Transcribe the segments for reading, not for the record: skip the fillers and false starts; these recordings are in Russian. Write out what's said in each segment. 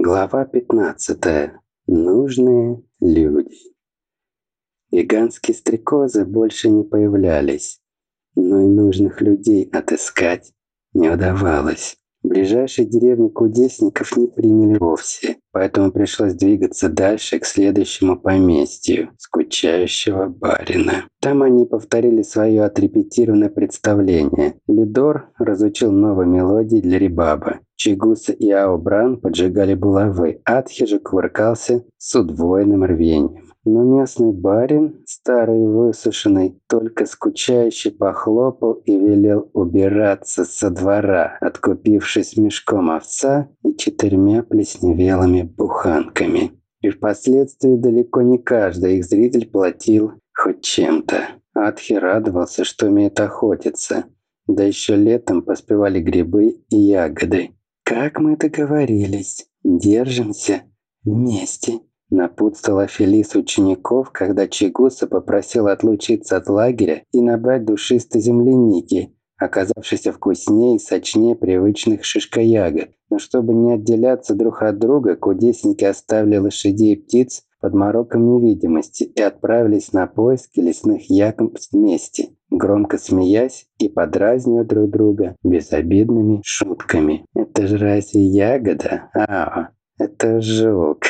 Глава 15. Нужные люди. Гигантские стрекозы больше не появлялись, но и нужных людей отыскать не удавалось. Ближайшие деревни кудесников не приняли вовсе, поэтому пришлось двигаться дальше к следующему поместью скучающего барина. Там они повторили свое отрепетированное представление. Лидор разучил новые мелодии для ребаба. Чигуса и Аобран поджигали булавы, Атхи же кувыркался с удвоенным рвением. Но местный барин, старый и высушенный, только скучающе похлопал и велел убираться со двора, откупившись мешком овса и 4 плесневелыми буханками. И впоследствии далеко не каждый их зритель платил хоть чем-то. Атхи радовался, что умеет охотиться. Да еще летом поспевали грибы и ягоды. «Как мы договорились, держимся вместе», — напутствовала Фелис учеников, когда Чигуса попросил отлучиться от лагеря и набрать душистой земляники, оказавшейся вкуснее и сочнее привычных шишкоягод. Но чтобы не отделяться друг от друга, кудесники оставили лошадей и птиц под мороком невидимости и отправились на поиски лесных ягод вместе, громко смеясь и подразнивая друг друга безобидными шутками. «Это же разве ягода? Это жук!»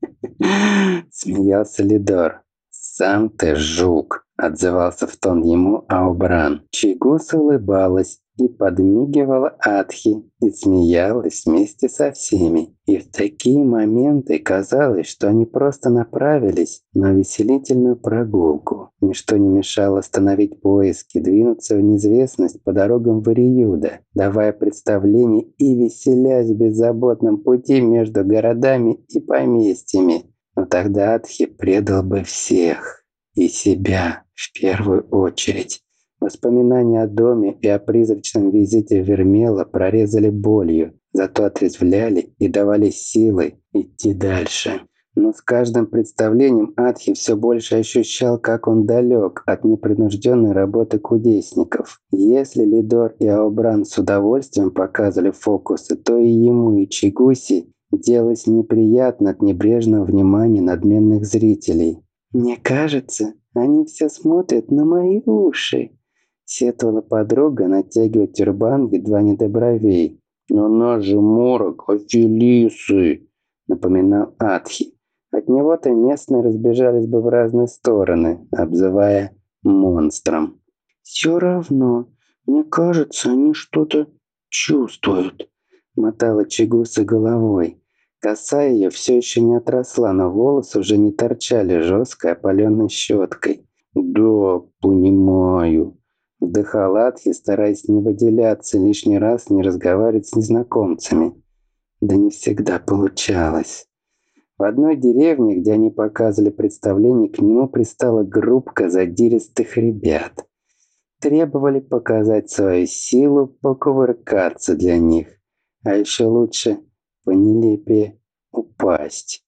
Смеялся Лидор. «Сам ты жук!» — отзывался в тон ему Аобран. Чигуса улыбалась и подмигивала Атхи и смеялась вместе со всеми. И в такие моменты казалось, что они просто направились на веселительную прогулку. Ничто не мешало остановить поиски, двинуться в неизвестность по дорогам Вариюда, давая представление и веселясь в беззаботном пути между городами и поместьями. Но тогда Атхи предал бы всех, и себя в первую очередь. Воспоминания о доме и о призрачном визите Вермела прорезали болью, зато отрезвляли и давали силы идти дальше. Но с каждым представлением Атхи все больше ощущал, как он далек от непринужденной работы кудесников. Если Лидор и Аобран с удовольствием показывали фокусы, то и ему, и Чигуси делалось неприятно от небрежного внимания надменных зрителей. «Мне кажется, они все смотрят на мои уши», — сетовала подруга, натягивая тюрбан едва не до бровей. «Но наш же морок Афелисы», — напоминал Атхи. От него-то местные разбежались бы в разные стороны, обзывая монстром. «Все равно, мне кажется, они что-то чувствуют», — мотала Чигуса головой. Коса ее все еще не отросла, но волосы уже не торчали жесткой опаленной щеткой. «Да, понимаю», — вздыхал Атхи, стараясь не выделяться, лишний раз не разговаривать с незнакомцами. Да не всегда получалось. В одной деревне, где они показывали представление, к нему пристала группка задиристых ребят. Требовали показать свою силу, покувыркаться для них. А еще лучше понелепее упасть.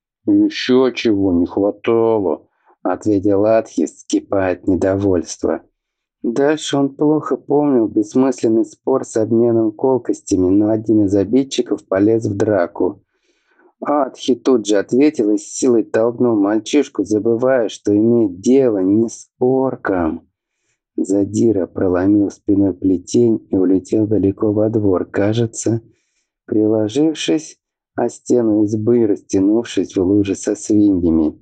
«Еще чего не хватало», — ответил Атхи, вскипая от недовольства. Дальше он плохо помнил бессмысленный спор с обменом колкостями, но один из обидчиков полез в драку. Атхи тут же ответил и с силой толкнул мальчишку, забывая, что имеет дело не с орком. Задира проломил спиной плетень и улетел далеко во двор, кажется, приложившись о стену избы и растянувшись в луже со свиньями.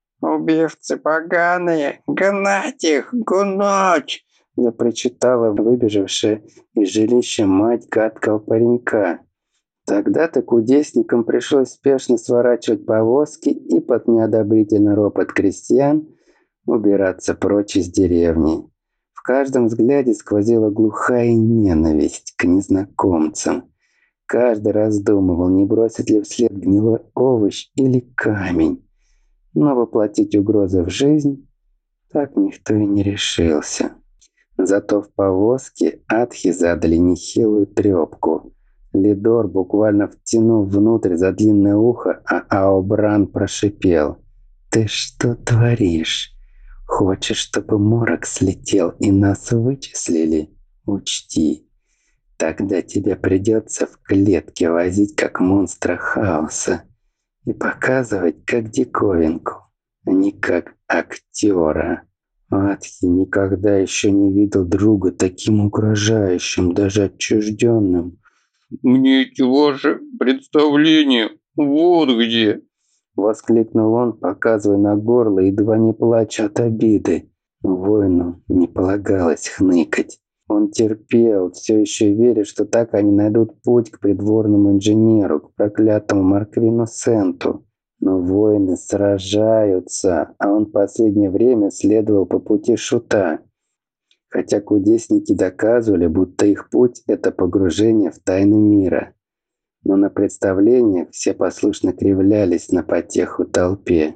«Убивцы поганые! Гнать их! Гнать!» — запричитала выбежавшая из жилища мать гадкого паренька. Тогда-то кудесникам пришлось спешно сворачивать повозки и под неодобрительный ропот крестьян убираться прочь из деревни. В каждом взгляде сквозила глухая ненависть к незнакомцам. Каждый раздумывал, не бросить ли вслед гнилой овощ или камень. Но воплотить угрозы в жизнь так никто и не решился. Зато в повозке Атхи задали нехилую трепку. Лидор буквально втянул внутрь за длинное ухо, а Аобран прошипел: «Ты что творишь? Хочешь, чтобы морок слетел и нас вычислили? Учти, Тогда тебе придется в клетке возить как монстра хаоса и показывать как диковинку, а не как актера. Атхи никогда еще не видел друга таким угрожающим, даже отчужденным. «Мне эти ваши представления вот где!» Воскликнул он, показывая на горло, едва не плача от обиды. Воину не полагалось хныкать. Он терпел, все еще веря, что так они найдут путь к придворному инженеру, к проклятому Марквину Сенту. Но воины сражаются, а он в последнее время следовал по пути шута. Хотя кудесники доказывали, будто их путь – это погружение в тайны мира. Но на представлениях все послушно кривлялись на потеху толпе.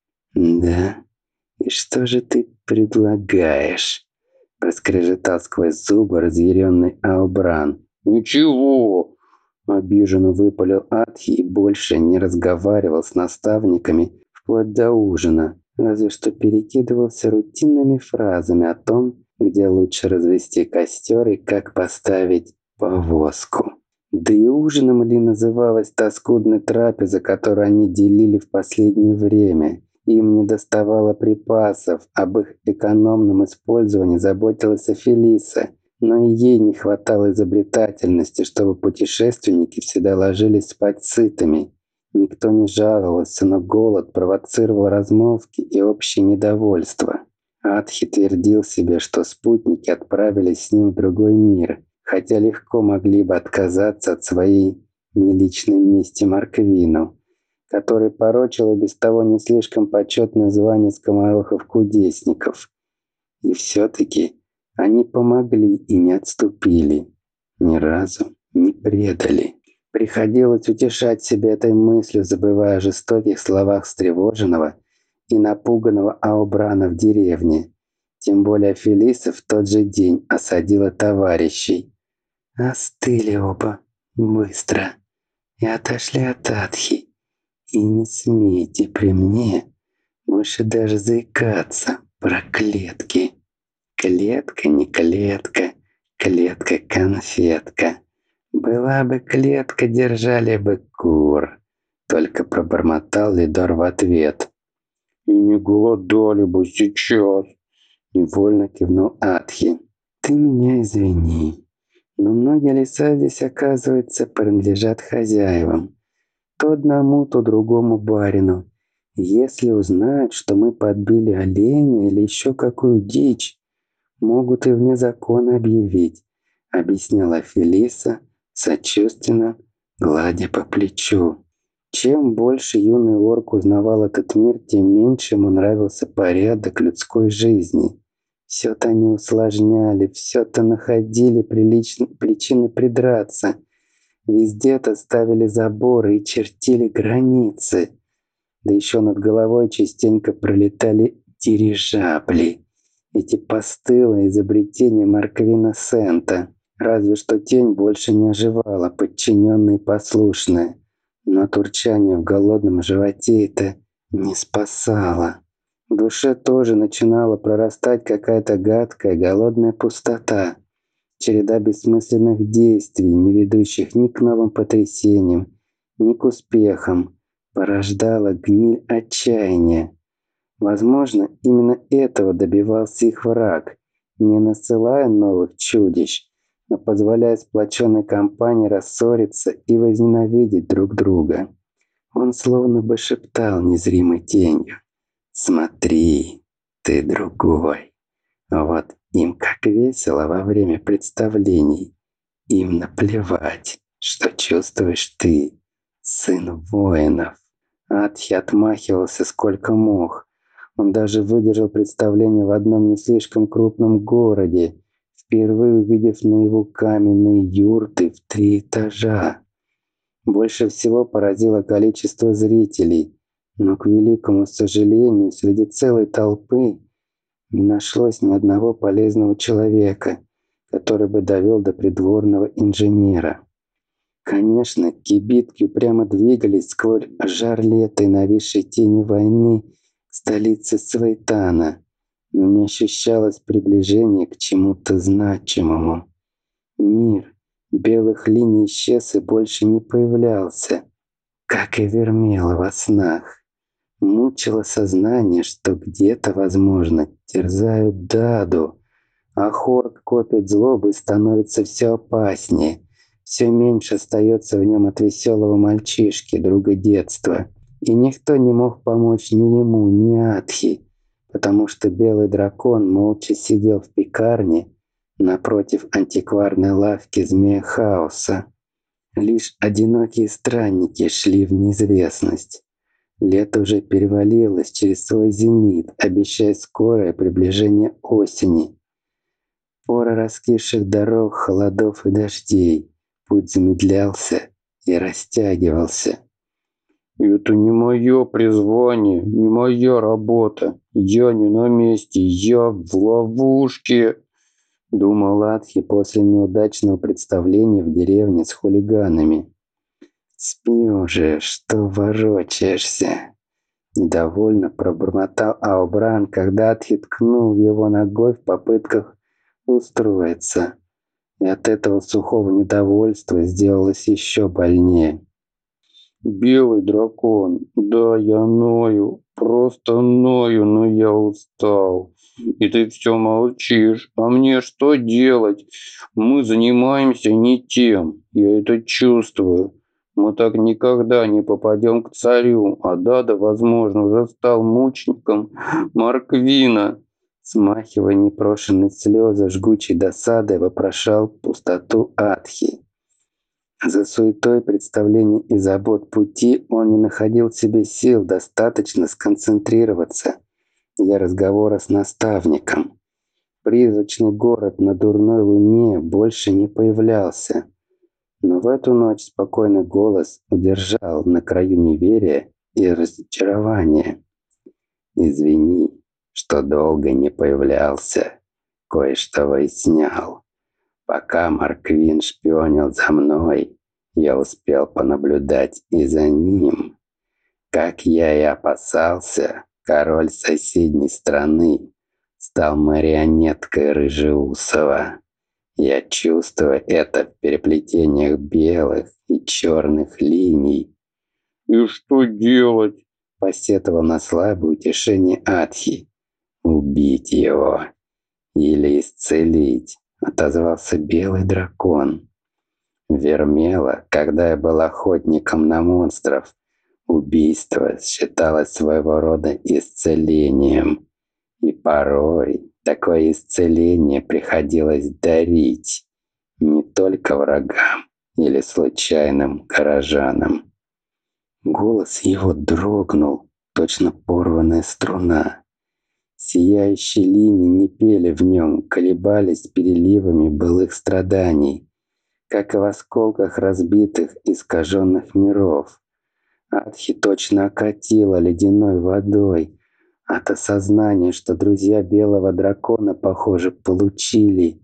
«Да? И что же ты предлагаешь?» – проскрежетал сквозь зубы разъяренный Аубран. «Ничего!» – обиженно выпалил Атхи и больше не разговаривал с наставниками вплоть до ужина, разве что перекидывался рутинными фразами о том, где лучше развести костер и как поставить повозку. Да и ужином ли называлась та скудная трапеза, которую они делили в последнее время? Им не доставало припасов, об их экономном использовании заботилась Фелиса, но и ей не хватало изобретательности, чтобы путешественники всегда ложились спать сытыми. Никто не жаловался, но голод провоцировал размолвки и общее недовольство. Атхи твердил себе, что спутники отправились с ним в другой мир, хотя легко могли бы отказаться от своей неличной мести Марквину, который порочил и без того не слишком почетное звание скоморохов-кудесников. И все-таки они помогли и не отступили, ни разу не предали. Приходилось утешать себя этой мыслью, забывая о жестоких словах встревоженного и напуганного Аубрана в деревне. Тем более Фелиса в тот же день осадила товарищей. Остыли оба быстро и отошли от Атхи. И не смейте при мне больше даже заикаться про клетки. Клетка не клетка, клетка-конфетка. Была бы клетка, держали бы кур. Только пробормотал Лидор в ответ. «И не голодали бы сейчас!» Невольно кивнул Атхи. Ты меня извини, но многие леса здесь, оказывается, принадлежат хозяевам. То одному, то другому барину. Если узнают, что мы подбили оленя или еще какую дичь, могут и вне закона объявить, объясняла Фелиса, сочувственно гладя по плечу. Чем больше юный орк узнавал этот мир, тем меньше ему нравился порядок людской жизни. Все-то они усложняли, все-то находили причины придраться. Везде-то ставили заборы и чертили границы. Да еще над головой частенько пролетали дирижабли. Эти постылые изобретения Марквина Сента. Разве что тень больше не оживала, подчиненная и послушная. Но турчание в голодном животе это не спасало. В душе тоже начинала прорастать какая-то гадкая, голодная пустота. Череда бессмысленных действий, не ведущих ни к новым потрясениям, ни к успехам, порождала гниль отчаяния. Возможно, именно этого добивался их враг, не насылая новых чудищ, но позволяя сплоченной компании рассориться и возненавидеть друг друга. Он словно бы шептал незримой тенью: «Смотри, ты другой». Вот им как весело во время представлений. Им наплевать, что чувствуешь ты, сын воинов. Атхи отмахивался сколько мог. Он даже выдержал представление в одном не слишком крупном городе, впервые увидев наяву каменные юрты в 3 этажа. Больше всего поразило количество зрителей, но, к великому сожалению, среди целой толпы не нашлось ни одного полезного человека, который бы довел до придворного инженера. Конечно, кибитки прямо двигались сквозь жар лета и нависшей тени войны к столице Свейтана, но не ощущалось приближения к чему-то значимому. Мир Белых линий исчез и больше не появлялся, как и Вермела во снах. Мучило сознание, что где-то, возможно, терзают Даду, а Хорк копит злобу и становится все опаснее. Все меньше остается в нем от веселого мальчишки, друга детства. И никто не мог помочь ни ему, ни Атхи, потому что белый дракон молча сидел в пекарне напротив антикварной лавки Змея Хаоса. Лишь одинокие странники шли в неизвестность. Лето уже перевалилось через свой зенит, обещая скорое приближение осени. Пора раскисших дорог, холодов и дождей. Путь замедлялся и растягивался. Это не мое призвание, не моя работа. Я не на месте, я в ловушке. Думал Атхи после неудачного представления в деревне с хулиганами. «Спи уже, что ворочаешься!» Недовольно пробормотал Аубран, когда Атхи ткнул его ногой в попытках устроиться. И от этого сухого недовольства сделалось еще больнее. Белый дракон, да, я ною, просто ною, но я устал. И ты все молчишь. А мне что делать? Мы занимаемся не тем. Я это чувствую. Мы так никогда не попадем к царю. А Дада, возможно, уже стал мучеником Марквина. Смахивая непрошенные слезы жгучей досады, вопрошал пустоту Атхи. За суетой представлений и забот пути он не находил в себе сил достаточно сконцентрироваться для разговора с наставником. Призрачный город на дурной луне больше не появлялся. Но в эту ночь спокойный голос удержал на краю неверия и разочарования. «Извини, что долго не появлялся. Кое-что выяснял. Пока Марквин шпионил за мной, я успел понаблюдать и за ним. Как я и опасался, король соседней страны стал марионеткой Рыжеусова. Я чувствую это в переплетениях белых и черных линий». И что делать? Посетовал на слабое утешение Атхи. «Убить его или исцелить», — отозвался белый дракон. Вермела, когда я был охотником на монстров, убийство считалось своего рода исцелением. И порой такое исцеление приходилось дарить не только врагам или случайным горожанам. Голос его дрогнул, точно порванная струна. Сияющие линии не пели в нем, колебались переливами былых страданий, как и в осколках разбитых, искаженных миров. Атхи точно окатило ледяной водой от осознания, что друзья белого дракона, похоже, получили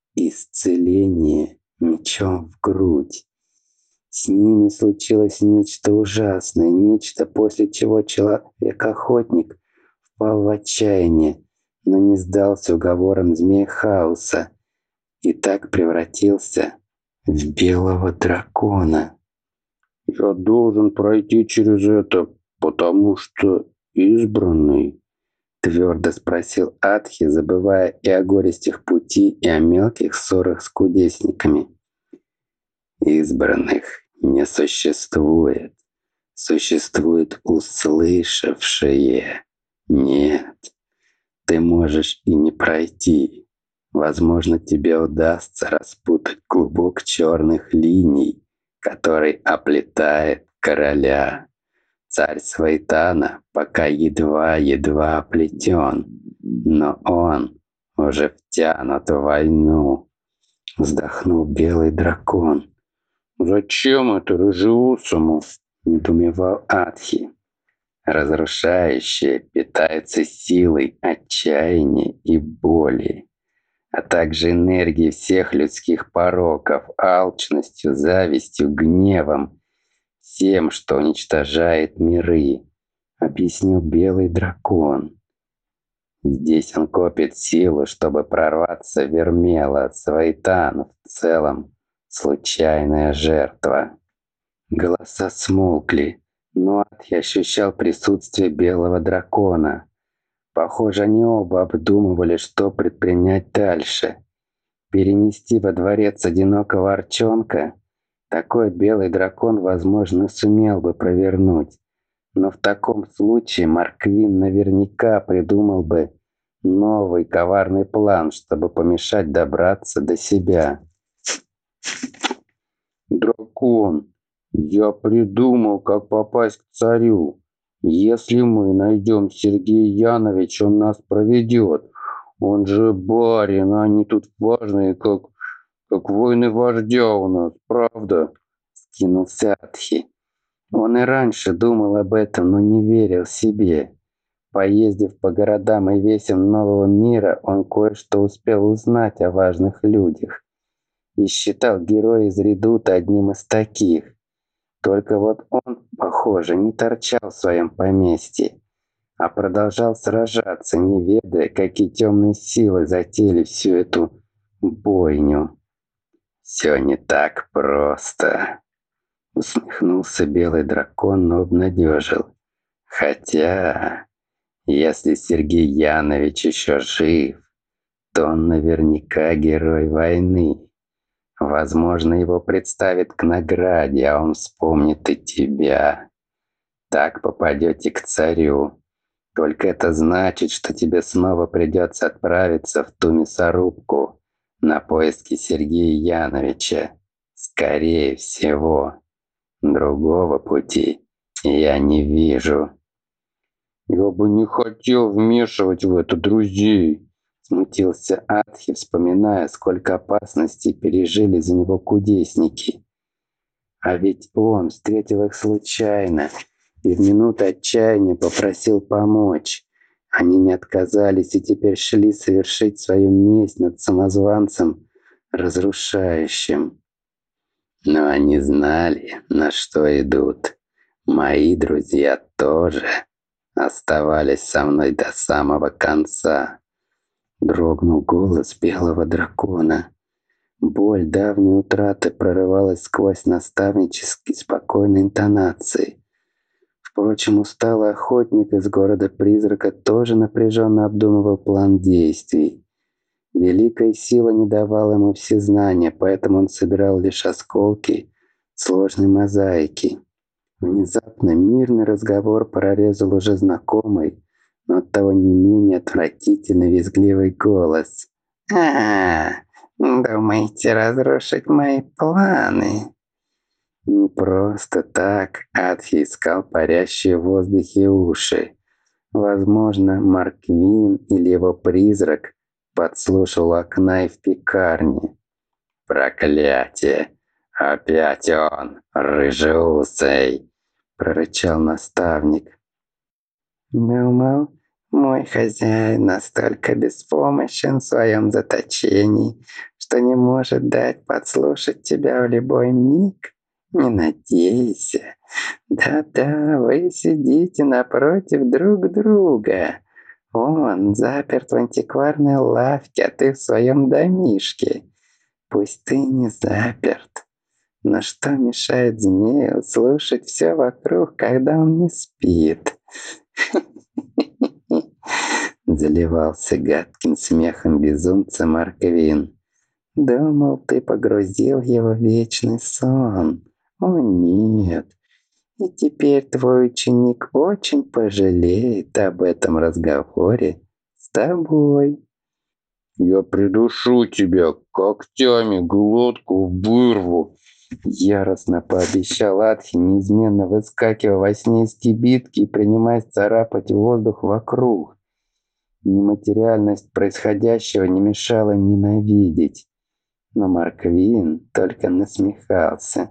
исцеление мечом в грудь. С ними случилось нечто ужасное, нечто, после чего человек-охотник впал в отчаяние, но не сдался уговорам Змея Хаоса и так превратился в белого дракона. Я должен пройти через это, потому что избранный. Твердо спросил Атхи, забывая и о горестях пути, и о мелких ссорах с кудесниками. Избранных не существует. Существуют услышавшие. Нет, ты можешь и не пройти. Возможно, тебе удастся распутать клубок черных линий, который оплетает короля. Царь Свейтана пока едва-едва оплетен, но он уже втянут в войну. Вздохнул белый дракон. Зачем это Рыжеусому? Недоумевал Атхи. Разрушающее питается силой отчаяния и боли, а также энергией всех людских пороков, алчностью, завистью, гневом, всем, что уничтожает миры, объяснил белый дракон. Здесь он копит силу, чтобы прорваться в Вермела, Свейтан в целом, случайная жертва. Голоса смолкли, но Атхи ощущал присутствие белого дракона. Похоже, они оба обдумывали, что предпринять дальше. Перенести во дворец одинокого Арчонка? Такой белый дракон, возможно, сумел бы провернуть. Но в таком случае Марквин наверняка придумал бы новый коварный план, чтобы помешать добраться до себя. «Дракон, я придумал, как попасть к царю. Если мы найдем Сергея Яновича, он нас проведет. Он же барин, а они тут важные, как воины вождя у нас, правда?» Скинулся Атхи. Он и раньше думал об этом, но не верил себе. Поездив по городам и весям нового мира, он кое-что успел узнать о важных людях. И считал героя из Редута одним из таких. Только вот он, похоже, не торчал в своем поместье, а продолжал сражаться, не ведая, какие темные силы затеяли всю эту бойню. «Все не так просто», — усмехнулся белый дракон, но обнадежил. «Хотя, если Сергей Янович еще жив, то он наверняка герой войны. Возможно, его представят к награде, а он вспомнит и тебя. Так попадете к царю. Только это значит, что тебе снова придется отправиться в ту мясорубку на поиски Сергея Яновича. Скорее всего. Другого пути я не вижу». «Я бы не хотел вмешивать в это друзей», — смутился Атхи, вспоминая, сколько опасностей пережили за него кудесники. А ведь он встретил их случайно и в минуту отчаяния попросил помочь. Они не отказались и теперь шли совершить свою месть над самозванцем разрушающим. Но они знали, на что идут. Мои друзья тоже оставались со мной до самого конца. Дрогнул голос белого дракона. Боль давней утраты прорывалась сквозь наставнические спокойные интонации. Впрочем, усталый охотник из города-призрака тоже напряженно обдумывал план действий. Великая сила не давала ему все знания, поэтому он собирал лишь осколки сложной мозаики. Внезапно мирный разговор прорезал уже знакомый, но оттого не менее отвратительно визгливый голос. Думаете разрушить мои планы?» Не просто так Атхи искал парящие в воздухе уши. Возможно, Марквин или его призрак подслушал у окна и в пекарне. «Проклятие! Опять он, рыжеусый!» — прорычал наставник. «Думал, мой хозяин настолько беспомощен в своем заточении, что не может дать подслушать тебя в любой миг? Не надейся. Да-да, вы сидите напротив друг друга. Он заперт в антикварной лавке, а ты в своем домишке. Пусть ты не заперт, но что мешает змею слушать все вокруг, когда он не спит?» Заливался гадким смехом безумца Марквин. «Думал, ты погрузил его в вечный сон. О нет, и теперь твой ученик очень пожалеет об этом разговоре с тобой». «Я придушу тебя, когтями глотку вырву», — яростно пообещал Атхи, неизменно выскакивая во сне из кибитки и принимаясь царапать воздух вокруг. Нематериальность происходящего не мешала ненавидеть, но Марквин только насмехался.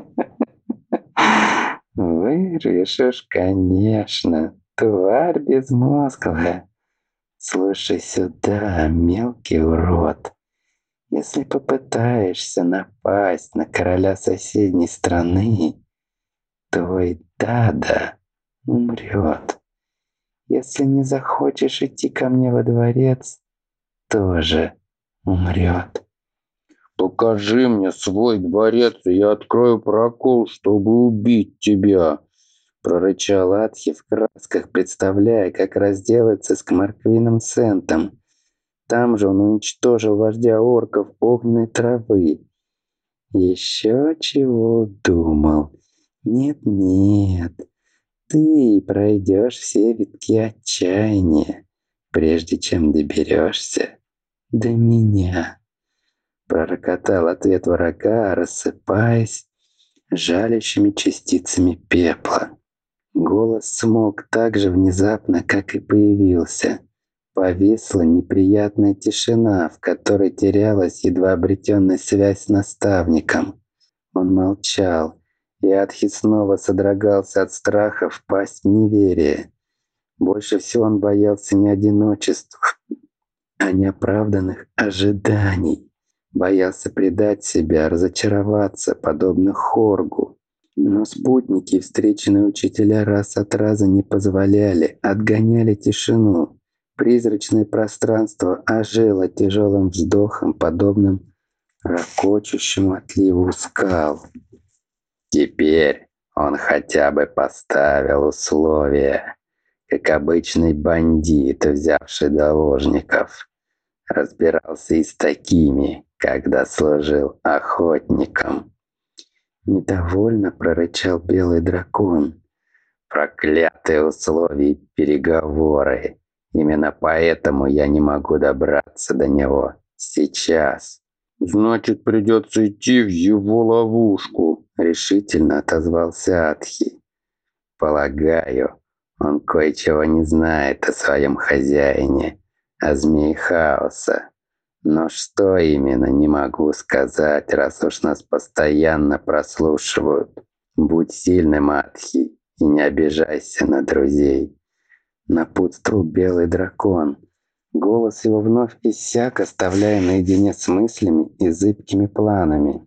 «Вырежешь, конечно, тварь безмозглая. Слушай сюда, мелкий урод. Если попытаешься напасть на короля соседней страны, твой Дада умрет. Если не захочешь идти ко мне во дворец, тоже умрет». «Покажи мне свой дворец, и я открою прокол, чтобы убить тебя!» Прорычал Атхи в красках, представляя, как разделается с Кмарквином Сентом. Там же он уничтожил вождя орков огненной травы. Еще чего думал? Нет, ты пройдешь все витки отчаяния, прежде чем доберешься до меня. Пророкотал ответ врага, рассыпаясь жалящими частицами пепла. Голос смолк так же внезапно, как и появился. Повисла неприятная тишина, в которой терялась едва обретенная связь с наставником. Он молчал, и Адхи снова содрогался от страха впасть в неверие. Больше всего он боялся не одиночества, а неоправданных ожиданий. Боялся предать себя, разочароваться, подобно Хоргу. Но спутники и встреченные учителя раз от раза не позволяли, отгоняли тишину. Призрачное пространство ожило тяжелым вздохом, подобным ракочущему отливу скал. Теперь он хотя бы поставил условия, как обычный бандит, взявший заложников. Разбирался и с такими, когда служил охотником. Недовольно прорычал белый дракон. Проклятые условия и переговоры. Именно поэтому я не могу добраться до него сейчас. «Значит, придется идти в его ловушку», — решительно отозвался Атхи. «Полагаю, он кое-чего не знает о своем хозяине, о змее хаоса. Но что именно, не могу сказать, раз уж нас постоянно прослушивают. Будь сильным, Атхи, и не обижайся на друзей», — напутствовал белый дракон. Голос его вновь иссяк, оставляя наедине с мыслями и зыбкими планами.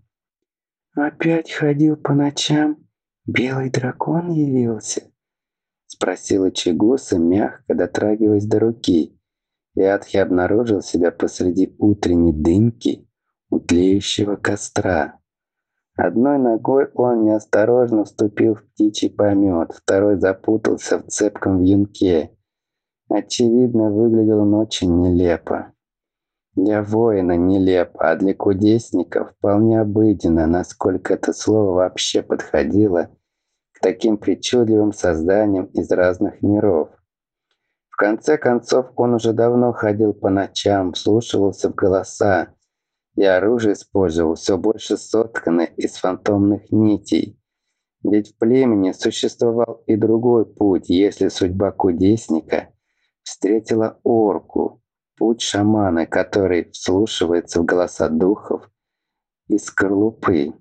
«Опять ходил по ночам? Белый дракон явился?» — спросила Чигуса, мягко дотрагиваясь до руки. И Атхи обнаружил себя посреди утренней дымки у тлеющего костра. Одной ногой он неосторожно вступил в птичий помет, второй запутался в цепком вьюнке. Очевидно, выглядел он очень нелепо. Для воина нелепо, а для кудесника вполне обыденно, насколько это слово вообще подходило к таким причудливым созданиям из разных миров. В конце концов, он уже давно ходил по ночам, вслушивался в голоса, и оружие использовал все больше сотканное из фантомных нитей. Ведь в племени существовал и другой путь, если судьба кудесника встретила орку, путь шамана, который вслушивается в голоса духов из скорлупы.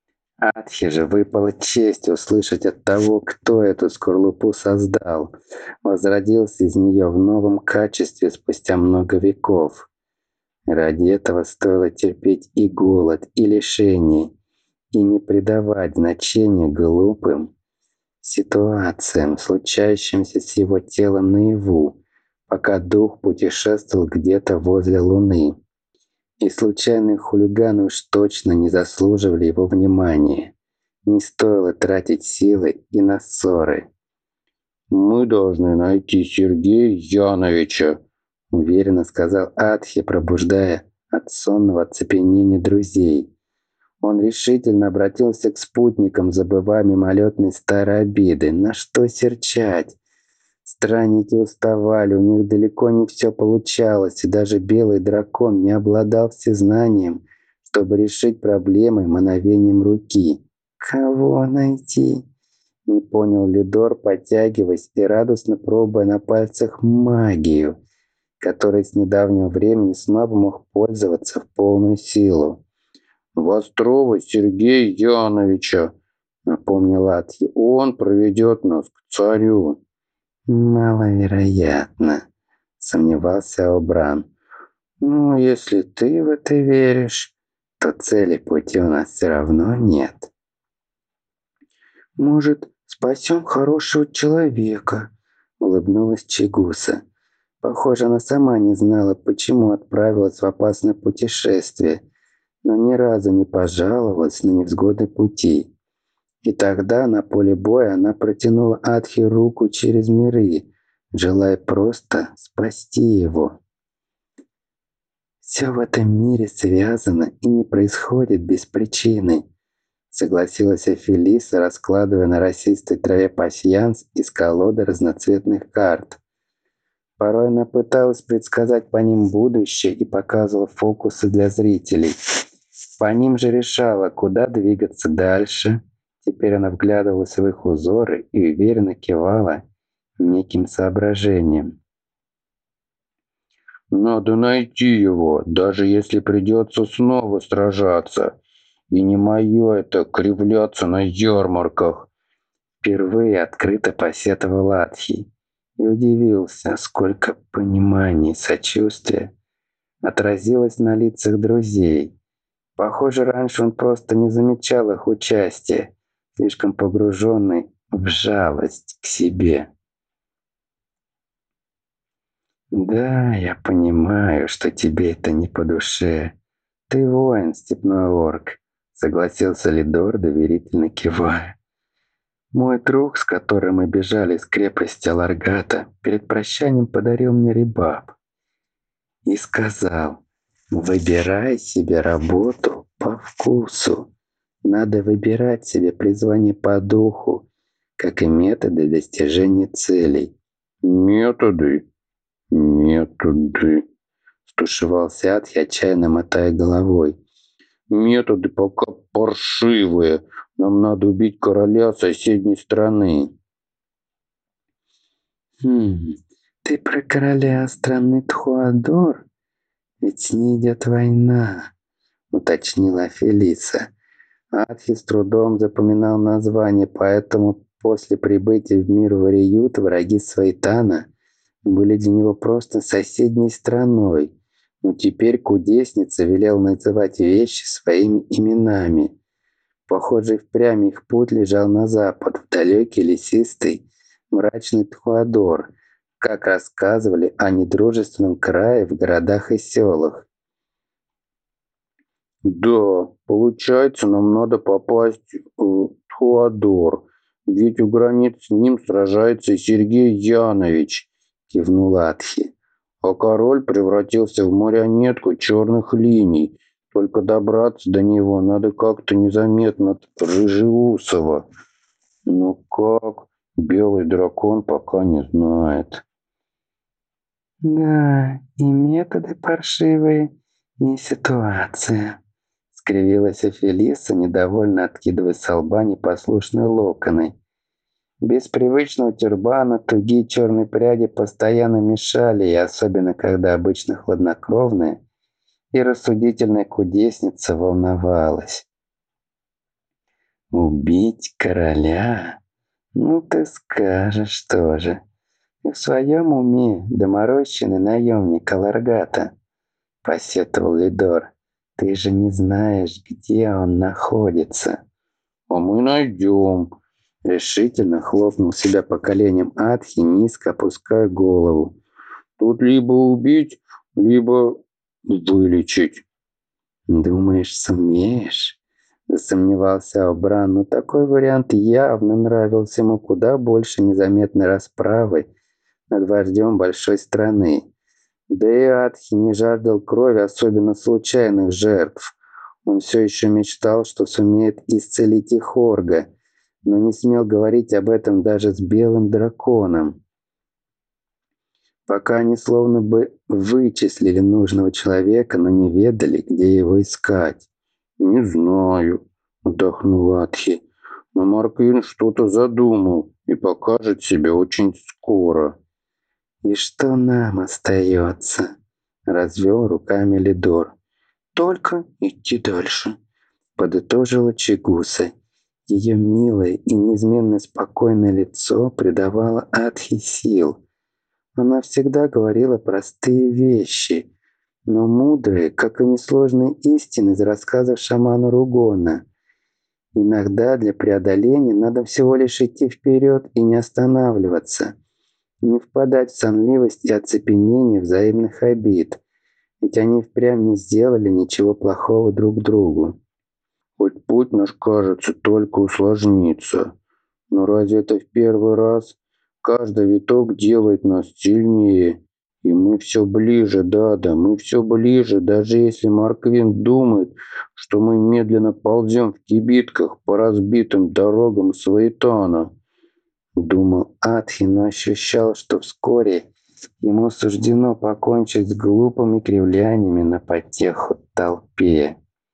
Атхе же выпала честь услышать от того, кто эту скорлупу создал, возродился из нее в новом качестве спустя много веков. Ради этого стоило терпеть и голод, и лишение, и не придавать значения глупым ситуациям, случающимся с его телом наяву, пока дух путешествовал где-то возле Луны. И случайные хулиганы уж точно не заслуживали его внимания. Не стоило тратить силы и на ссоры. «Мы должны найти Сергея Яновича», — уверенно сказал Атхи, пробуждая от сонного оцепенения друзей. Он решительно обратился к спутникам, забывая мимолетные старые обиды. На что серчать? Странники уставали, у них далеко не все получалось, и даже белый дракон не обладал всезнанием, чтобы решить проблемы мановением руки. «Кого найти?» — не понял Лидор, подтягиваясь и радостно пробуя на пальцах магию, которой с недавнего времени снова мог пользоваться в полную силу. «Вострова Сергея Яновича», — напомнил Атхи. «Он проведет нас к царю». «Маловероятно», — сомневался Обран. «Ну, если ты в это веришь, то цели пути у нас все равно нет». «Может, спасем хорошего человека?» — улыбнулась Чигуса. Похоже, она сама не знала, почему отправилась в опасное путешествие. но ни разу не пожаловалась на невзгоды пути. И тогда на поле боя она протянула Адхи руку через миры, желая просто спасти его. «Все в этом мире связано и не происходит без причины», согласилась Фелиса, раскладывая на росистой траве пасьянс из колоды разноцветных карт. Порой она пыталась предсказать по ним будущее и показывала фокусы для зрителей. По ним же решала, куда двигаться дальше. Теперь она вглядывалась в их узоры и уверенно кивала неким соображением. «Надо найти его, даже если придется снова сражаться. И не мое это кривляться на ярмарках». Впервые открыто посетовал Адхи и удивился, сколько понимания и сочувствия отразилось на лицах друзей. Похоже, раньше он просто не замечал их участия, слишком погруженный в жалость к себе. «Да, я понимаю, что тебе это не по душе. Ты воин, степной орк», — согласился Лидор, доверительно кивая. «Мой друг, с которым мы бежали из крепости Аларгата, перед прощанием подарил мне ребаб и сказал: выбирай себе работу по вкусу. Надо выбирать себе призвание по духу, как и методы достижения целей». «Методы? Методы?» Стушевался Адхи, отчаянно мотая головой. «Методы пока паршивые. Нам надо убить короля соседней страны». Ты про короля страны Тхуадор? Ведь с ней идет война», — уточнила Фелиса. Адхи с трудом запоминал название, поэтому после прибытия в мир Вариют враги Свайтана были для него просто соседней страной. Но теперь кудесница велел называть вещи своими именами. Похоже, впрямь их путь лежал на запад, в далекий лесистый, мрачный Тхуадор, как рассказывали о недружественном крае в городах и селах. «Да, получается, нам надо попасть в Тхуадор, ведь у границ с ним сражается Сергей Янович», — Кивнул Адхи. «а король превратился в марионетку черных линий. Только добраться до него надо как-то незаметно от Рыжеусова. Но как? Белый дракон пока не знает». «Да, и методы паршивые, и ситуация», — скривилась Фелиса, недовольно откидывая с лба непослушные локоны. Без привычного тюрбана тугие черные пряди постоянно мешали, и особенно когда обычно хладнокровная и рассудительная кудесница волновалась. «Убить короля? Ну ты скажешь тоже. Ты в своем уме, доморощенный наемник Аларгата?» — посетовал Лидор. «Ты же не знаешь, где он находится». «А мы найдем», — решительно хлопнул себя по коленям Адхи, низко опуская голову. «тут либо убить, либо вылечить». «Думаешь, сумеешь?» — засомневался Обран, но такой вариант явно нравился ему куда больше незаметной расправы над вождем большой страны. Да и Адхи не жаждал крови, особенно случайных жертв. Он все еще мечтал, что сумеет исцелить их Хорга, но не смел говорить об этом даже с белым драконом. Пока они словно бы вычислили нужного человека, но не ведали, где его искать. «Не знаю», — вздохнул Адхи. «Но Марквин что-то задумал и покажет себя очень скоро». «И что нам остается?» — развел руками Лидор. «Только идти дальше», — подытожила Чигуса. Ее милое и неизменно спокойное лицо придавало Адхи сил. Она всегда говорила простые вещи, но мудрые, как и несложные истины из рассказов шамана Ругона. Иногда для преодоления надо всего лишь идти вперед и не останавливаться, не впадать в сонливость и оцепенение взаимных обид. Ведь они впрямь не сделали ничего плохого друг другу. Хоть путь наш, кажется, только усложнится. Но разве это в первый раз? Каждый виток делает нас сильнее. И мы все ближе, да, мы все ближе, даже если Марквин думает, что мы медленно ползем в кибитках по разбитым дорогам Саитана. Думал Атхи, но ощущал, что вскоре ему суждено покончить с глупыми кривляниями на потеху толпе.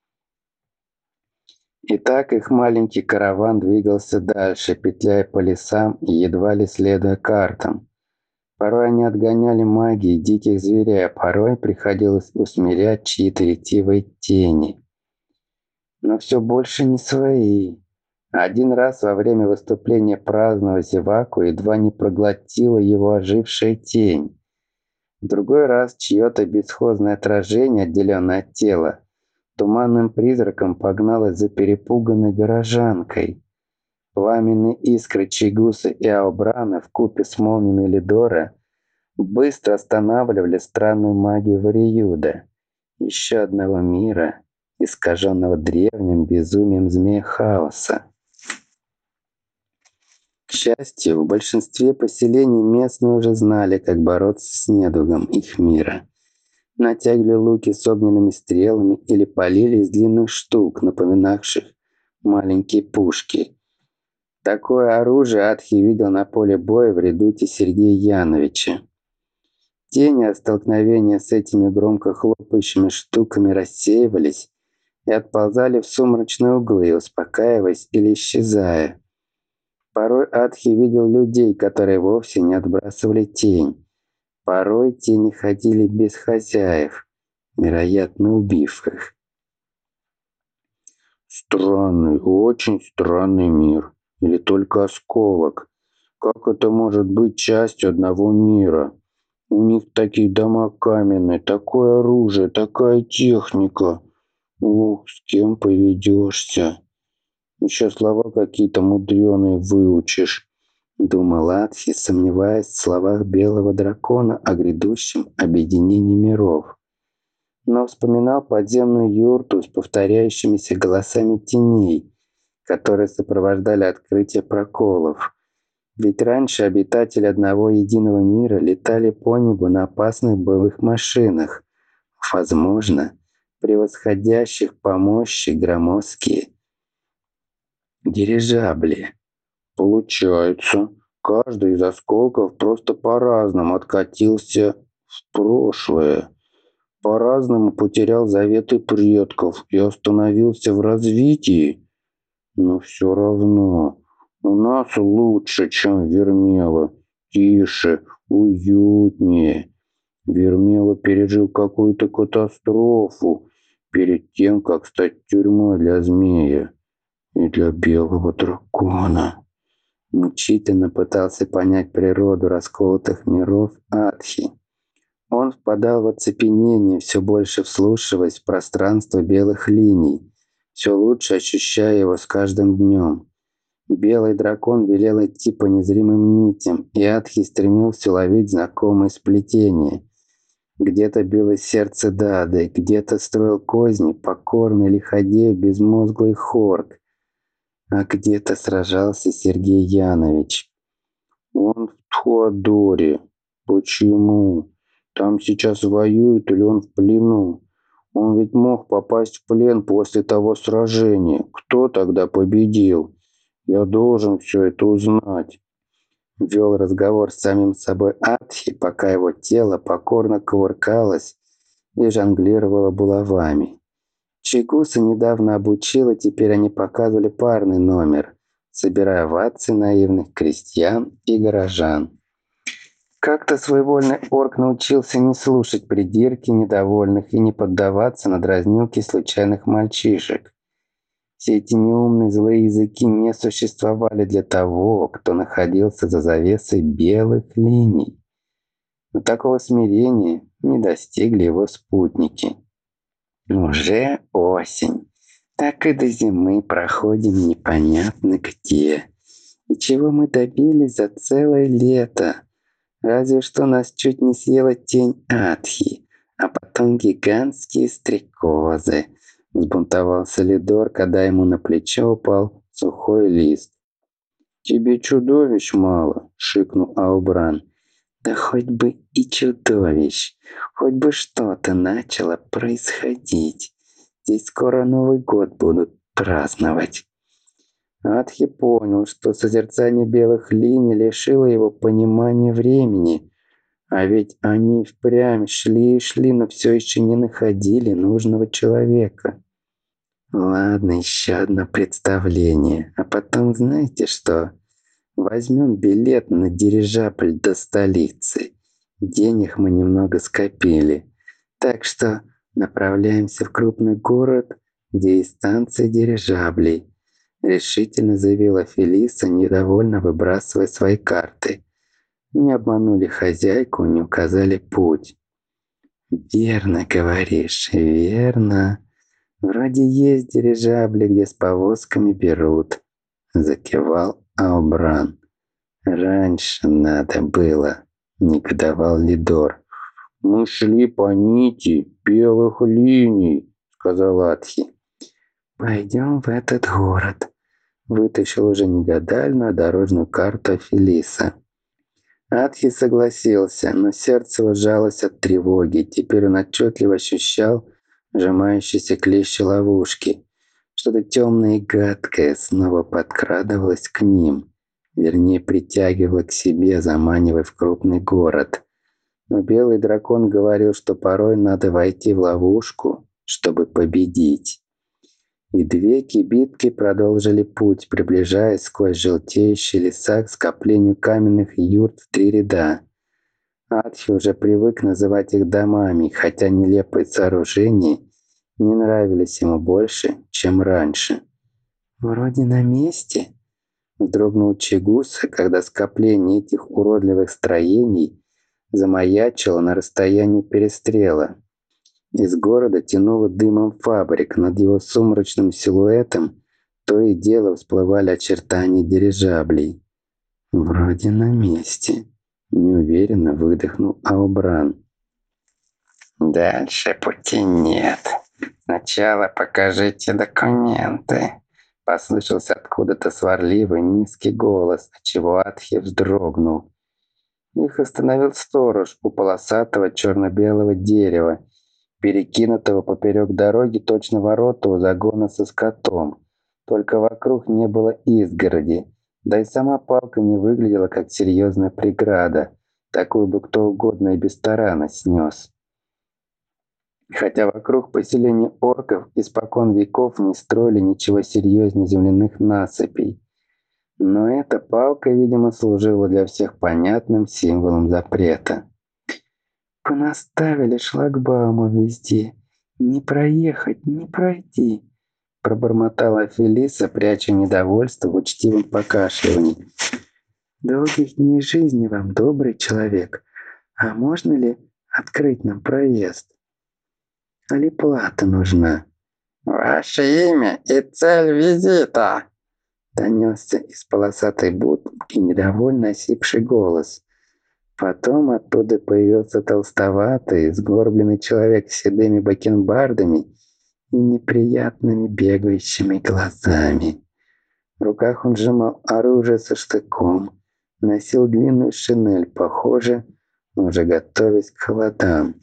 Итак, их маленький караван двигался дальше, петляя по лесам и едва ли следуя картам. Порой они отгоняли магии диких зверей, а порой приходилось усмирять чьи-то ретивые тени. Но все больше не свои. Один раз во время выступления праздного зеваку едва не проглотила его ожившая тень. В другой раз чье-то бесхозное отражение, отделенное от тела, туманным призраком погналось за перепуганной горожанкой. Пламенные искры Чигуса и Аобрана вкупе с молниями Лидора быстро останавливали странную магию Вариюда, еще одного мира, искаженного древним безумием змея хаоса. К счастью, в большинстве поселений местные уже знали, как бороться с недугом их мира. Натягивали луки с огненными стрелами или полили из длинных штук, напоминавших маленькие пушки. Такое оружие Атхи видел на поле боя в редуте Сергея Яновича. Тени от столкновения с этими громко хлопающими штуками рассеивались и отползали в сумрачные углы, успокаиваясь или исчезая. Порой Атхи видел людей, которые вовсе не отбрасывали тень. Порой тени ходили без хозяев, вероятно, убив их. Странный, очень странный мир. Или только осколок. Как это может быть частью одного мира? У них такие дома каменные, такое оружие, такая техника. Ух, с кем поведешься? Еще слова какие-то мудреные выучишь. Думал Атхи, сомневаясь в словах белого дракона о грядущем объединении миров. Но вспоминал подземную юрту с повторяющимися голосами теней, которые сопровождали открытие проколов. Ведь раньше обитатели одного единого мира летали по небу на опасных боевых машинах, возможно, превосходящих по мощи громоздкие дирижабли. Получается, каждый из осколков просто по-разному откатился в прошлое. По-разному потерял заветы предков и остановился в развитии. Но все равно у нас лучше, чем Вермела. Тише, уютнее. Вермела пережил какую-то катастрофу перед тем, как стать тюрьмой для змея и для белого дракона. Мучительно пытался понять природу расколотых миров Атхи. Он впадал в оцепенение, все больше вслушиваясь в пространство белых линий, все лучше ощущая его с каждым днем. Белый дракон велел идти по незримым нитям, и Атхи стремился ловить знакомые сплетения. Где-то билось сердце Дады, где-то строил козни покорный лиходею безмозглый Хорк, а где-то сражался Сергей Янович. Он в Тхуадоре. Почему? Там сейчас воюют или он в плену? Он ведь мог попасть в плен после того сражения. Кто тогда победил? Я должен все это узнать. Вел разговор с самим собой Атхи, пока его тело покорно кувыркалось и жонглировало булавами. Чигуса недавно обучила, теперь они показывали парный номер, собирая ватцы наивных крестьян и горожан. Как-то своевольный орк научился не слушать придирки недовольных и не поддаваться на дразнилки случайных мальчишек. Все эти неумные злые языки не существовали для того, кто находился за завесой белых линий. Но такого смирения не достигли его спутники. Уже осень. Так и до зимы проходим непонятно где. И чего мы добились за целое лето? Разве что нас чуть не съела тень Атхи, а потом потом гигантские стрекозы. Взбунтовался Лидор, когда ему на плечо упал сухой лист. «Тебе чудовищ мало», — шикнул Аубран. Да хоть бы и чудовищ, хоть бы что-то начало происходить. Здесь скоро Новый год будут праздновать. Атхи понял, что созерцание белых линий лишило его понимания времени. А ведь они впрямь шли и шли, но все еще не находили нужного человека. Ладно, еще одно представление. А потом знаете что? Возьмем билет на дирижабль до столицы. Денег мы немного скопили. Так что направляемся в крупный город, где есть станция дирижаблей. Решительно заявила Фелиса, недовольно выбрасывая свои карты. Не обманули хозяйку, не указали путь. «Верно говоришь, верно. Вроде есть дирижабли, где с повозками берут», — закивал Аубран. «Раньше надо было», — негодовал Лидор. «Мы шли по нити белых линий», — сказал Атхи. «Пойдем в этот город», — вытащил уже негадальную дорожную карту Фелиса. Атхи согласился, но сердце его сжалось от тревоги. Теперь он отчетливо ощущал сжимающиеся клещи ловушки. Что-то темное и гадкое снова подкрадывалось к ним. Вернее, притягивало к себе, заманивая в крупный город. Но белый дракон говорил, что порой надо войти в ловушку, чтобы победить. И две кибитки продолжили путь, приближаясь сквозь желтеющие леса к скоплению каменных юрт в 3 ряда. Атхи уже привык называть их домами, хотя нелепые сооружения не нравились ему больше, чем раньше. «Вроде на месте», — вздрогнул Чигуса, когда скопление этих уродливых строений замаячило на расстоянии перестрела. Из города тянуло дымом фабрик, над его сумрачным силуэтом то и дело всплывали очертания дирижаблей. «Вроде на месте», — неуверенно выдохнул Аубран. «Дальше пути нет. Сначала покажите документы», — послышался откуда-то сварливый низкий голос, отчего Атхи вздрогнул. Их остановил сторож у полосатого черно-белого дерева, перекинутого поперек дороги точно ворота у загона со скотом. Только вокруг не было изгороди, да и сама палка не выглядела как серьезная преграда. Такую бы кто угодно и без тарана снес. Хотя вокруг поселения орков испокон веков не строили ничего серьезнее земляных насыпей. Но эта палка, видимо, служила для всех понятным символом запрета. «Понаставили шлагбаумы везде. Не проехать, не пройти», — пробормотала Фелиса, пряча недовольство в учтивом покашливании. «Долгих дней жизни вам, добрый человек. А можно ли открыть нам проезд? Али плата нужна?» «Ваше имя и цель визита», — донесся из полосатой будки недовольно осипший голос. Потом оттуда появился толстоватый, сгорбленный человек с седыми бакенбардами и неприятными бегающими глазами. В руках он сжимал оружие со штыком, носил длинную шинель, похоже, уже готовясь к холодам.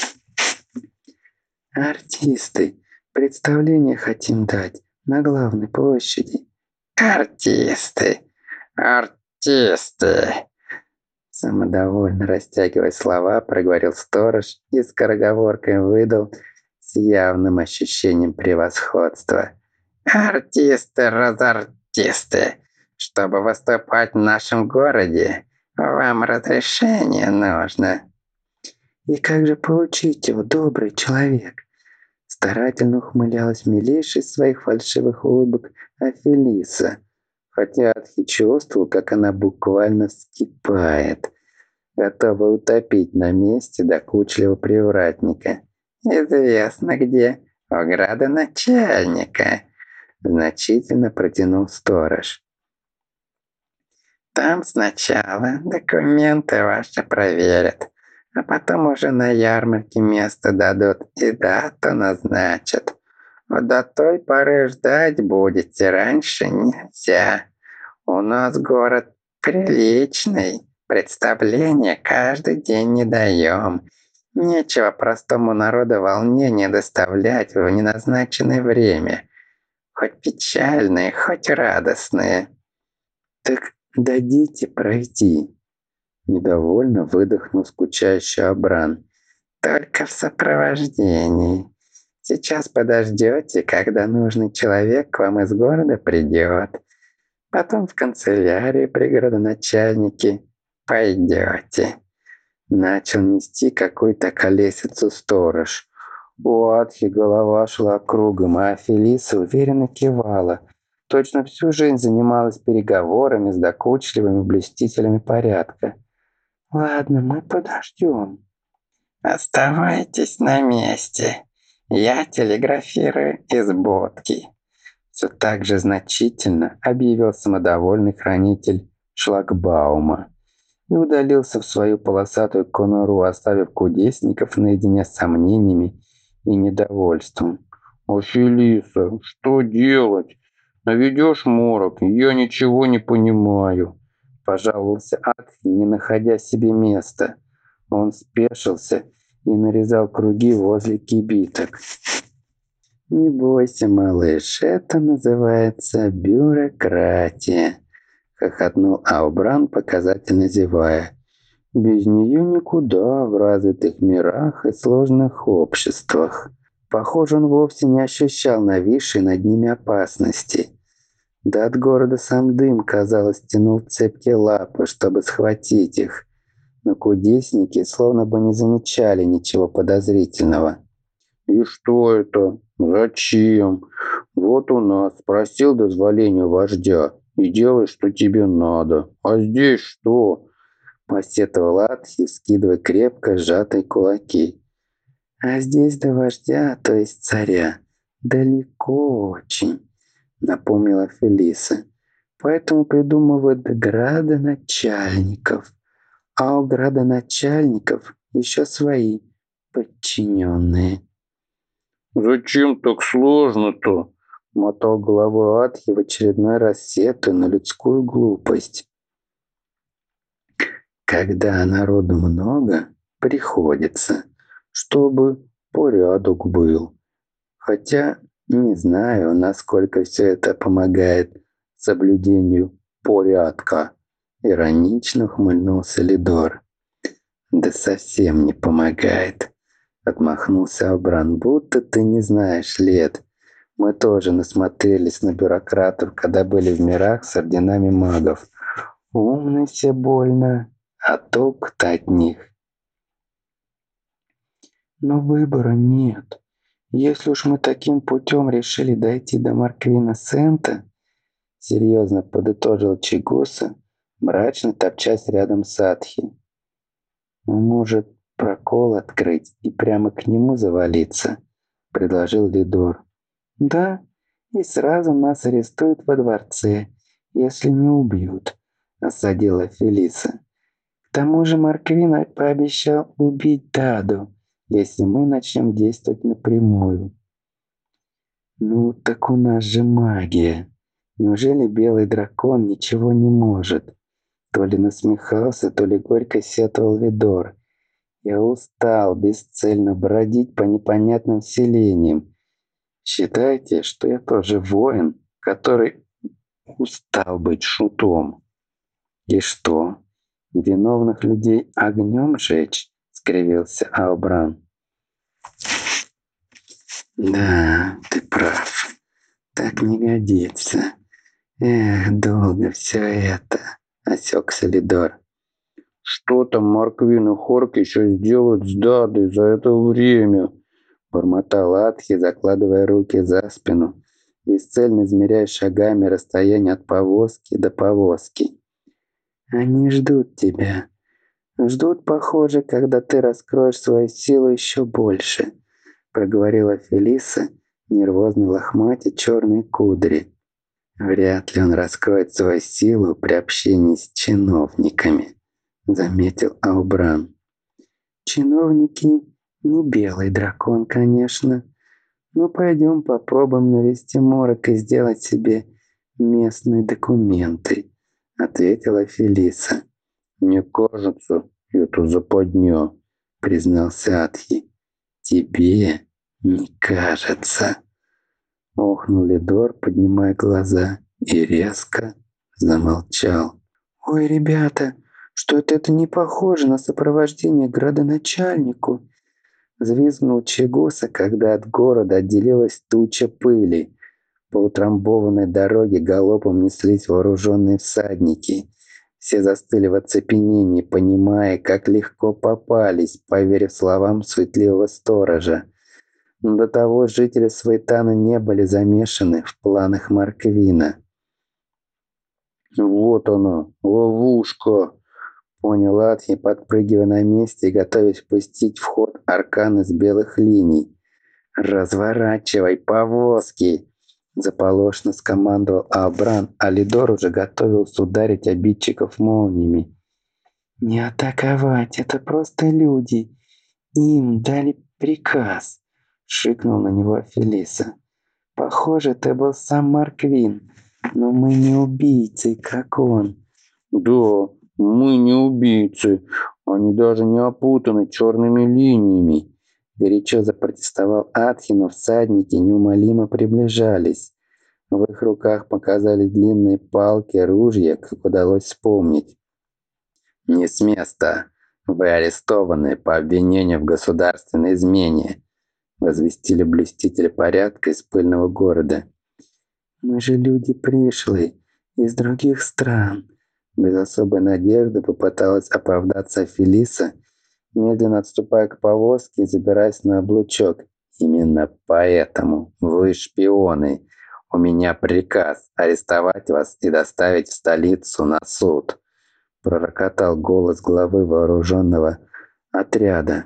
«Артисты, представление хотим дать на главной площади». «Артисты, артисты!» Самодовольно растягивая слова, проговорил сторож и скороговоркой выдал с явным ощущением превосходства. «Артисты-разартисты, чтобы выступать в нашем городе, вам разрешение нужно». «И как же получить его, добрый человек?» Старательно ухмылялась милейшей из своих фальшивых улыбок Афелиса, хотя Атхи чувствовал, как она буквально вскипает, готова утопить на месте докучливого привратника. «Известно где, у градоначальника», — значительно протянул сторож. «Там сначала документы ваши проверят, А потом уже на ярмарке место дадут и дату назначат. Вот до той поры ждать будете, раньше нельзя. У нас город приличный, представления каждый день не даем. Нечего простому народу волнения доставлять в неназначенное время. Хоть печальные, хоть радостные. Так дадите пройти. Недовольно выдохнул скучающий Абран. Только в сопровождении. Сейчас подождете, когда нужный человек к вам из города придет. Потом в канцелярию при градоначальнике пойдете. Начал нести какую-то колесицу сторож. У Атхи голова шла кругом, а Фелиса уверенно кивала. Точно всю жизнь занималась переговорами с докучливыми блюстителями порядка. «Ладно, мы подождем». «Оставайтесь на месте. Я телеграфирую из будки». Все так же значительно объявил самодовольный хранитель шлагбаума и удалился в свою полосатую конуру, оставив кудесников наедине с сомнениями и недовольством. «А Фелиса, что делать? Наведешь морок, я ничего не понимаю», – пожаловался Атхи, не находя себе места. Он спешился и нарезал круги возле кибиток. «Не бойся, малыш, это называется бюрократия», — хохотнул Аубран, показательно зевая. «Без нее никуда в развитых мирах и сложных обществах». Похоже, он вовсе не ощущал нависшей над ними опасности. Да от города сам дым, казалось, тянул цепкие лапы, чтобы схватить их. Но кудесники словно бы не замечали ничего подозрительного. «И что это? Зачем? Вот у нас просил дозволения вождя и делай, что тебе надо. А здесь что?» Посетовал Атхи, скидывая крепко сжатые кулаки. «А здесь до вождя, то есть царя, далеко очень», напомнила Фелиса. «Поэтому придумывают градоначальников. А у градоначальников еще свои подчиненные». «Зачем так сложно-то?» Мотал головой Атхи в очередной раз сетуя на людскую глупость. «Когда народу много, приходится, чтобы порядок был. Хотя не знаю, насколько все это помогает соблюдению порядка», — иронично ухмыльнулся Лидор. «Да совсем не помогает», — отмахнулся Абран, — «будто ты не знаешь, Лед. Мы тоже насмотрелись на бюрократов, когда были в мирах с орденами магов. Умны все больно, а толку-то от них». «Но выбора нет. Если уж мы таким путем решили дойти до Марквина Сента», серьезно подытожил Чигуса, мрачно топчась рядом с Атхи. «Может, прокол открыть и прямо к нему завалиться?» — предложил Лидор. «Да, и сразу нас арестуют во дворце, если не убьют», — осадила Фелиса. «К тому же Марквин пообещал убить Даду, если мы начнем действовать напрямую». «Ну, так у нас же магия. Неужели белый дракон ничего не может?» То ли насмехался, то ли горько сетовал Видор. «Я устал бесцельно бродить по непонятным селениям. Считайте, что я тоже воин, который устал быть шутом». «И что, невиновных людей огнем жечь?» — скривился Аубран. «Да, ты прав. Так не годится. Эх, долго все это», — осекся Лидор. «Что там Марквин и Хорк еще сделают с Дадой за это время?» Бормотал Атхи, закладывая руки за спину, бесцельно измеряя шагами расстояние от повозки до повозки. «Они ждут тебя. Ждут, похоже, когда ты раскроешь свою силу еще больше», — проговорила Фелиса, нервозно лохматя черные кудри. «Вряд ли он раскроет свою силу при общении с чиновниками», — заметил Аубран. Чиновники не белый дракон, конечно, но пойдем попробуем навести морок и сделать себе местные документы, ответила Фелиса. «Мне кажется, это западня», — признался Атхи. Тебе не кажется, охнул Лидор, поднимая глаза, и резко замолчал. Ой, ребята, что-то это не похоже на сопровождение градоначальнику, взвизгнул Чегуса, когда от города отделилась туча пыли. По утрамбованной дороге галопом неслись вооруженные всадники. Все застыли в оцепенении, понимая, как легко попались, поверив словам суетливого сторожа. Но до того жители Свейтана не были замешаны в планах Марквина. «Вот она, ловушка!» — понял Атхи, подпрыгивая на месте и готовясь пустить в ход аркан из белых линий. «Разворачивай повозки!» — заполошно скомандовал Абран, а Лидор уже готовился ударить обидчиков молниями. «Не атаковать, это просто люди. Им дали приказ», — шикнул на него Фелиса. «Похоже, ты был сам Марквин, но мы не убийцы, как он». «Да, мы не убийцы. Они даже не опутаны черными линиями», — горячо запротестовал Атхи, но всадники неумолимо приближались. В их руках показались длинные палки, ружья, как удалось вспомнить. «Не с места. Вы арестованы по обвинению в государственной измене», — возвестили блюстители порядка из пыльного города. «Мы же люди пришлые из других стран», — без особой надежды попыталась оправдаться Фелиса, медленно отступая к повозке и забираясь на облучок. «Именно поэтому вы шпионы. У меня приказ арестовать вас и доставить в столицу на суд», — пророкотал голос главы вооруженного отряда.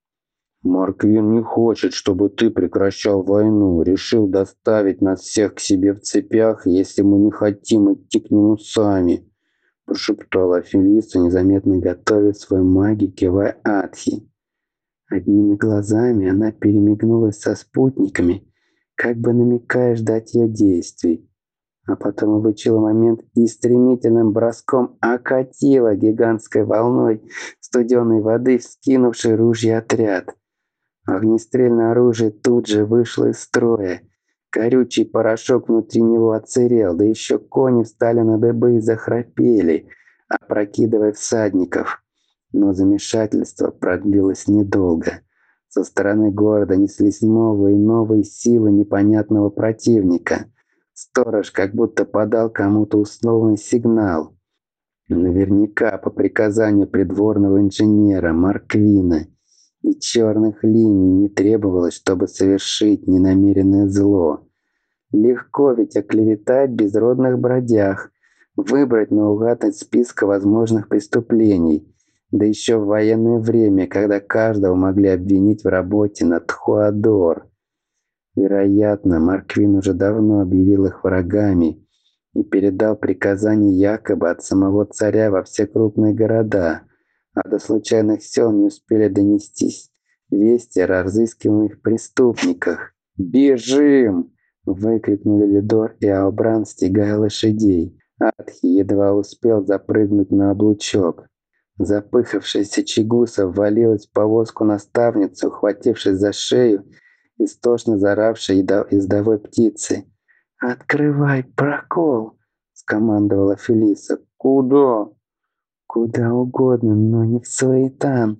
«Марквин не хочет, чтобы ты прекращал войну. Решил доставить нас всех к себе в цепях, если мы не хотим идти к нему сами», — прошептала Фелиса, незаметно готовя свою магию, кивая Атхи. Одними глазами она перемигнулась со спутниками, как бы намекая ждать ее действий, а потом улучила момент и стремительным броском окатила гигантской волной студеной воды, вскинувший ружья отряд. Огнестрельное оружие тут же вышло из строя. Горючий порошок внутри него оцерел, да еще кони встали на дыбы и захрапели, опрокидывая всадников. Но замешательство продлилось недолго. Со стороны города неслись новые и новые силы непонятного противника. Сторож как будто подал кому-то условный сигнал. Наверняка по приказанию придворного инженера Марквина. И черных линий не требовалось, чтобы совершить ненамеренное зло. Легко ведь оклеветать безродных бродяг, выбрать наугад из списка возможных преступлений, да еще в военное время, когда каждого могли обвинить в работе на Тхуадор. Вероятно, Марквин уже давно объявил их врагами и передал приказания якобы от самого царя во все крупные города, а до случайных сел не успели донестись вести о разыскиваемых преступниках. «Бежим!» — выкрикнули Лидор и Аубран, стегая лошадей. Атхи едва успел запрыгнуть на облучок. Запыхавшаяся Чигуса ввалилась в повозку наставницу, ухватившись за шею, истошно заравшей ездовой птицы. «Открывай прокол!» — скомандовала Фелиса. «Куда?» «Куда угодно, но не в Суэйтан».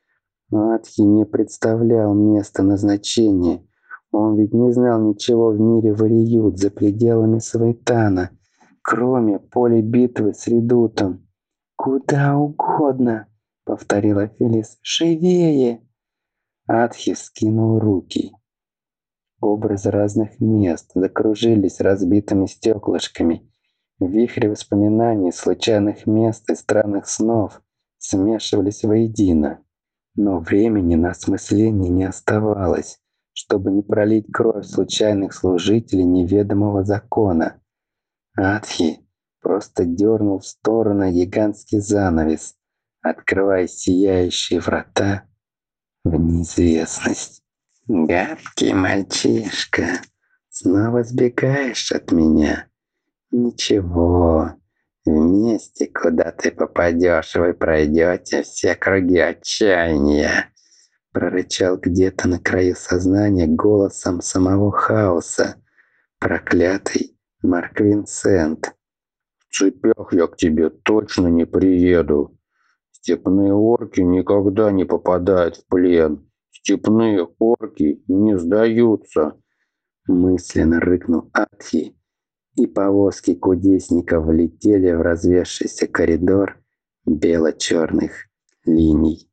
Атхи не представлял места назначения. Он ведь не знал ничего в мире Вариют за пределами Суэйтана, кроме поля битвы с Редутом. «Куда угодно!» — повторила Фелис. «Живее!» Атхи вскинул руки. Образы разных мест закружились разбитыми стеклышками. В вихре воспоминаний, случайных мест и странных снов смешивались воедино. Но времени на осмысление не оставалось, чтобы не пролить кровь случайных служителей неведомого закона. Атхи просто дернул в сторону гигантский занавес, открывая сияющие врата в неизвестность. Гадкий мальчишка, снова сбегаешь от меня. Ничего, вместе, куда ты попадешь, вы пройдете все круги отчаяния. Прорычал где-то на краю сознания голосом самого хаоса. Проклятый Марк Винсент. В цепях я к тебе точно не приеду. Степные орки никогда не попадают в плен. Степные орки не сдаются. Мысленно рыкнул Атхи, и повозки кудесников влетели в развесшийся коридор бело-черных линий.